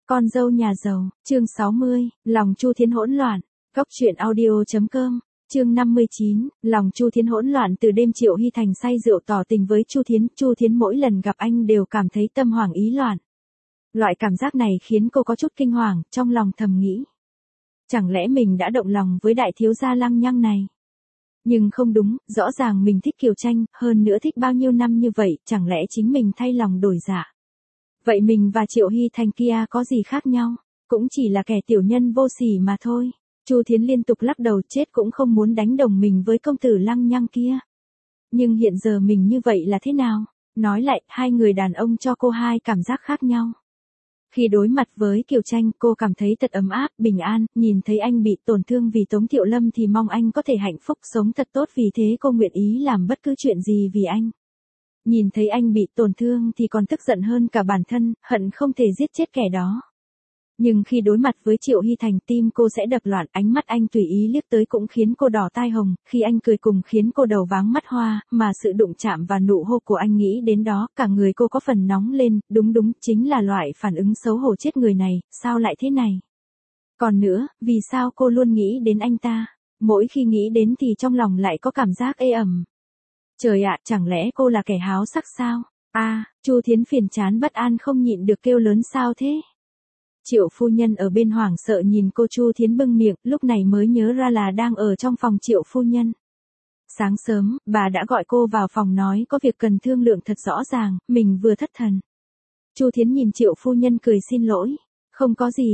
Con dâu nhà giàu, chương 60, lòng Chu Thiến hỗn loạn. Góc truyện audio.com, chương 59, lòng Chu Thiến hỗn loạn. Từ đêm Triệu Hy Thành say rượu tỏ tình với Chu Thiến mỗi lần gặp anh đều cảm thấy tâm hoảng ý loạn. Loại cảm giác này khiến cô có chút kinh hoàng, trong lòng thầm nghĩ. Chẳng lẽ mình đã động lòng với đại thiếu gia lăng nhăng này? Nhưng không đúng, rõ ràng mình thích Kiều Tranh, hơn nữa thích bao nhiêu năm như vậy, chẳng lẽ chính mình thay lòng đổi dạ? Vậy mình và Triệu Hy Thành kia có gì khác nhau? Cũng chỉ là kẻ tiểu nhân vô sỉ mà thôi. Chu Thiến liên tục lắc đầu, chết cũng không muốn đánh đồng mình với công tử lăng nhăng kia. Nhưng hiện giờ mình như vậy là thế nào? Nói lại, hai người đàn ông cho cô hai cảm giác khác nhau. Khi đối mặt với Kiều Tranh, cô cảm thấy thật ấm áp, bình an, nhìn thấy anh bị tổn thương vì Tống Thiệu Lâm thì mong anh có thể hạnh phúc sống thật tốt, vì thế cô nguyện ý làm bất cứ chuyện gì vì anh. Nhìn thấy anh bị tổn thương thì còn tức giận hơn cả bản thân, hận không thể giết chết kẻ đó. Nhưng khi đối mặt với Triệu Hy Thành, tim cô sẽ đập loạn, ánh mắt anh tùy ý liếc tới cũng khiến cô đỏ tai hồng, khi anh cười cùng khiến cô đầu váng mắt hoa, mà sự đụng chạm và nụ hôn của anh nghĩ đến đó, cả người cô có phần nóng lên, đúng, chính là loại phản ứng xấu hổ chết người này, sao lại thế này? Còn nữa, vì sao cô luôn nghĩ đến anh ta? Mỗi khi nghĩ đến thì trong lòng lại có cảm giác ê ẩm. Trời ạ, chẳng lẽ cô là kẻ háo sắc sao? Chu Thiến phiền chán bất an không nhịn được kêu lớn, sao thế? Triệu phu nhân ở bên hoảng sợ nhìn cô. Chu Thiến bưng miệng, lúc này mới nhớ ra là đang ở trong phòng Triệu phu nhân. Sáng sớm, bà đã gọi cô vào phòng nói có việc cần thương lượng thật rõ ràng, mình vừa thất thần. Chu Thiến nhìn Triệu phu nhân cười xin lỗi, không có gì,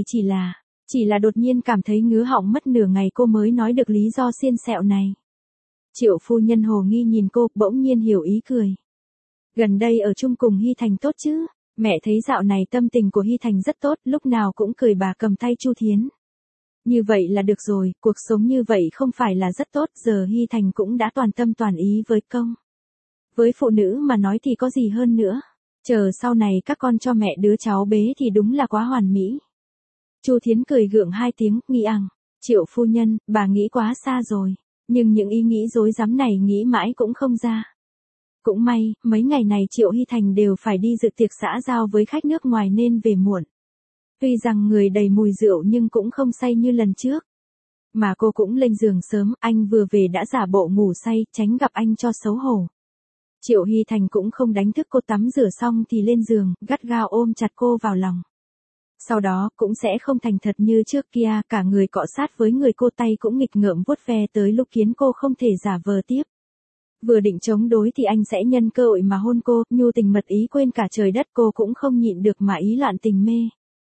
chỉ là đột nhiên cảm thấy ngứa họng, mất nửa ngày cô mới nói được lý do xiên xẹo này. Triệu phu nhân hồ nghi nhìn cô, bỗng nhiên hiểu ý cười. Gần đây ở chung cùng Hy Thành tốt chứ? Mẹ thấy dạo này tâm tình của Hy Thành rất tốt, lúc nào cũng cười. Bà cầm tay Chu Thiến. Như vậy là được rồi, cuộc sống như vậy không phải là rất tốt, giờ Hy Thành cũng đã toàn tâm toàn ý với công. Với phụ nữ mà nói thì có gì hơn nữa. Chờ sau này các con cho mẹ đứa cháu bế thì đúng là quá hoàn mỹ. Chu Thiến cười gượng hai tiếng, nghi ằng. Triệu phu nhân, bà nghĩ quá xa rồi. Nhưng những ý nghĩ rối rắm này nghĩ mãi cũng không ra. Cũng may, mấy ngày này Triệu Hy Thành đều phải đi dự tiệc xã giao với khách nước ngoài nên về muộn. Tuy rằng người đầy mùi rượu nhưng cũng không say như lần trước. Mà cô cũng lên giường sớm, anh vừa về đã giả bộ ngủ say, tránh gặp anh cho xấu hổ. Triệu Hy Thành cũng không đánh thức cô, tắm rửa xong thì lên giường, gắt gao ôm chặt cô vào lòng. Sau đó, cũng sẽ không thành thật như trước kia, cả người cọ sát với người cô, tay cũng nghịch ngợm vuốt ve tới lúc khiến cô không thể giả vờ tiếp. Vừa định chống đối thì anh sẽ nhân cơ hội mà hôn cô, nhu tình mật ý quên cả trời đất, cô cũng không nhịn được mà ý loạn tình mê.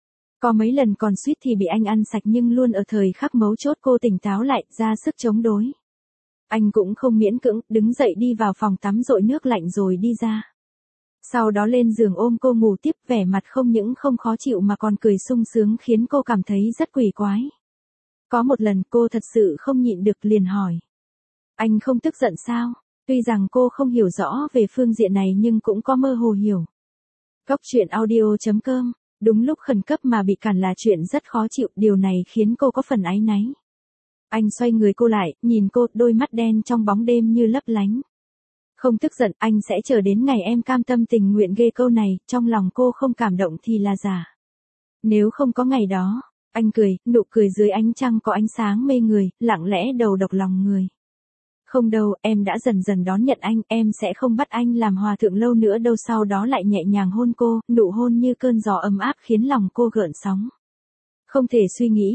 Có mấy lần còn suýt thì bị anh ăn sạch, nhưng luôn ở thời khắc mấu chốt cô tỉnh táo lại, ra sức chống đối. Anh cũng không miễn cưỡng, đứng dậy đi vào phòng tắm dội nước lạnh rồi đi ra. Sau đó lên giường ôm cô ngủ tiếp, vẻ mặt không những không khó chịu mà còn cười sung sướng khiến cô cảm thấy rất quỷ quái. Có một lần cô thật sự không nhịn được liền hỏi. Anh không tức giận sao? Tuy rằng cô không hiểu rõ về phương diện này nhưng cũng có mơ hồ hiểu. Góc truyện audio.com, đúng lúc khẩn cấp mà bị cản là chuyện rất khó chịu, điều này khiến cô có phần áy náy. Anh xoay người cô lại, nhìn cô, đôi mắt đen trong bóng đêm như lấp lánh. Không tức giận, anh sẽ chờ đến ngày em cam tâm tình nguyện, ghê câu này, trong lòng cô không cảm động thì là giả. Nếu không có ngày đó, anh cười, nụ cười dưới ánh trăng có ánh sáng mê người, lặng lẽ đầu độc lòng người. Không đâu, em đã dần dần đón nhận anh, em sẽ không bắt anh làm hòa thượng lâu nữa đâu. Sau đó lại nhẹ nhàng hôn cô, nụ hôn như cơn gió ấm áp khiến lòng cô gợn sóng. Không thể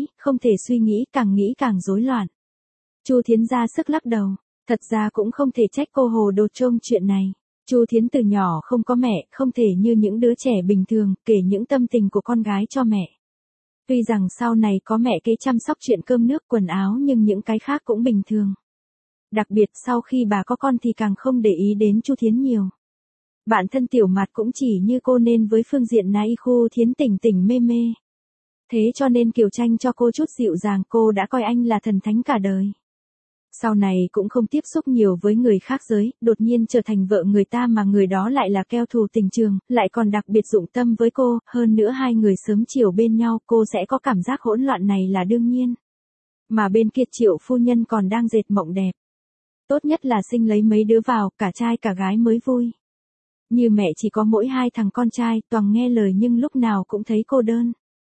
suy nghĩ, càng nghĩ càng rối loạn. Chu Thiến ra sức lắc đầu, thật ra cũng không thể trách cô hồ đồ trong chuyện này. Chu Thiến từ nhỏ không có mẹ, không thể như những đứa trẻ bình thường, kể những tâm tình của con gái cho mẹ. Tuy rằng sau này có mẹ kế chăm sóc chuyện cơm nước quần áo nhưng những cái khác cũng bình thường. Đặc biệt sau khi bà có con thì càng không để ý đến Chu Thiến nhiều. Bản thân Tiểu Mạt cũng chỉ như cô nên với phương diện này Chu Thiến tỉnh mê mê. Thế cho nên Kiều Tranh cho cô chút dịu dàng, cô đã coi anh là thần thánh cả đời. Sau này cũng không tiếp xúc nhiều với người khác giới, đột nhiên trở thành vợ người ta mà người đó lại là keo thù tình trường, lại còn đặc biệt dụng tâm với cô, hơn nữa hai người sớm chiều bên nhau, cô sẽ có cảm giác hỗn loạn này là đương nhiên. Mà bên kia Triệu phu nhân còn đang dệt mộng đẹp. Tốt nhất là sinh lấy mấy đứa vào, cả trai cả gái mới vui. Như mẹ chỉ có mỗi hai thằng con trai, toàn nghe lời nhưng lúc nào cũng thấy cô đơn.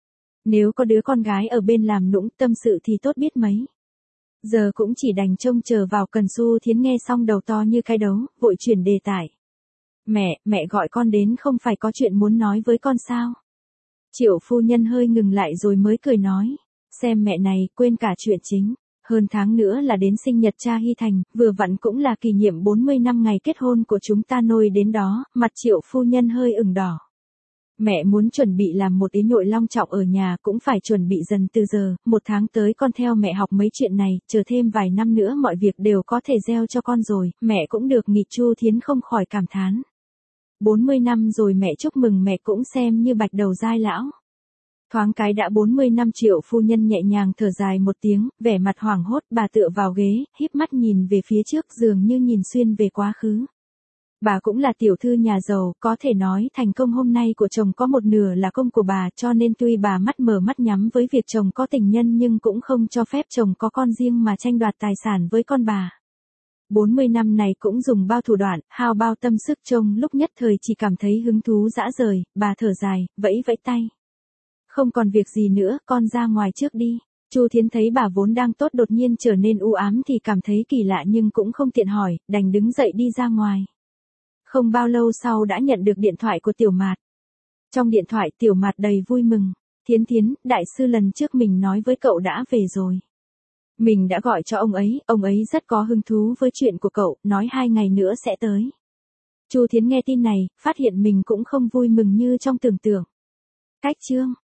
Nếu có đứa con gái ở bên làm nũng tâm sự thì tốt biết mấy. Giờ cũng chỉ đành trông chờ vào Cần Su Thiến nghe xong đầu to như cái đấu, vội chuyển đề tài. Mẹ gọi con đến không phải có chuyện muốn nói với con sao? Triệu phu nhân hơi ngừng lại rồi mới cười nói. Xem mẹ này, quên cả chuyện chính. Hơn tháng nữa là đến sinh nhật cha Hy Thành, vừa vặn cũng là kỷ niệm 40 năm ngày kết hôn của chúng ta nôi đến đó, mặt Triệu phu nhân hơi ửng đỏ. Mẹ muốn chuẩn bị làm một yến nhội long trọng ở nhà cũng phải chuẩn bị dần từ giờ, 1 tháng tới con theo mẹ học mấy chuyện này, chờ thêm vài năm nữa mọi việc đều có thể gieo cho con rồi, mẹ cũng được nghỉ. Chu Thiến không khỏi cảm thán. 40 năm rồi mẹ chúc mừng mẹ cũng xem như bạch đầu giai lão. Thoáng cái đã 40 năm. Triệu phu nhân nhẹ nhàng thở dài một tiếng, vẻ mặt hoảng hốt, bà tựa vào ghế, híp mắt nhìn về phía trước dường như nhìn xuyên về quá khứ. Bà cũng là tiểu thư nhà giàu, có thể nói thành công hôm nay của chồng có một nửa là công của bà, cho nên tuy bà mắt mở mắt nhắm với việc chồng có tình nhân nhưng cũng không cho phép chồng có con riêng mà tranh đoạt tài sản với con bà. 40 năm này cũng dùng bao thủ đoạn, hao bao tâm sức, trông lúc nhất thời chỉ cảm thấy hứng thú dã rời, bà thở dài, vẫy vẫy tay. Không còn việc gì nữa, con ra ngoài trước đi. Chu Thiến thấy bà vốn đang tốt đột nhiên trở nên u ám thì cảm thấy kỳ lạ nhưng cũng không tiện hỏi, đành đứng dậy đi ra ngoài. Không bao lâu sau đã nhận được điện thoại của Tiểu Mạt. Trong điện thoại Tiểu Mạt đầy vui mừng. Thiến, đại sư lần trước mình nói với cậu đã về rồi. Mình đã gọi cho ông ấy rất có hứng thú với chuyện của cậu, nói 2 ngày nữa sẽ tới. Chu Thiến nghe tin này, phát hiện mình cũng không vui mừng như trong tưởng tượng. Cách chương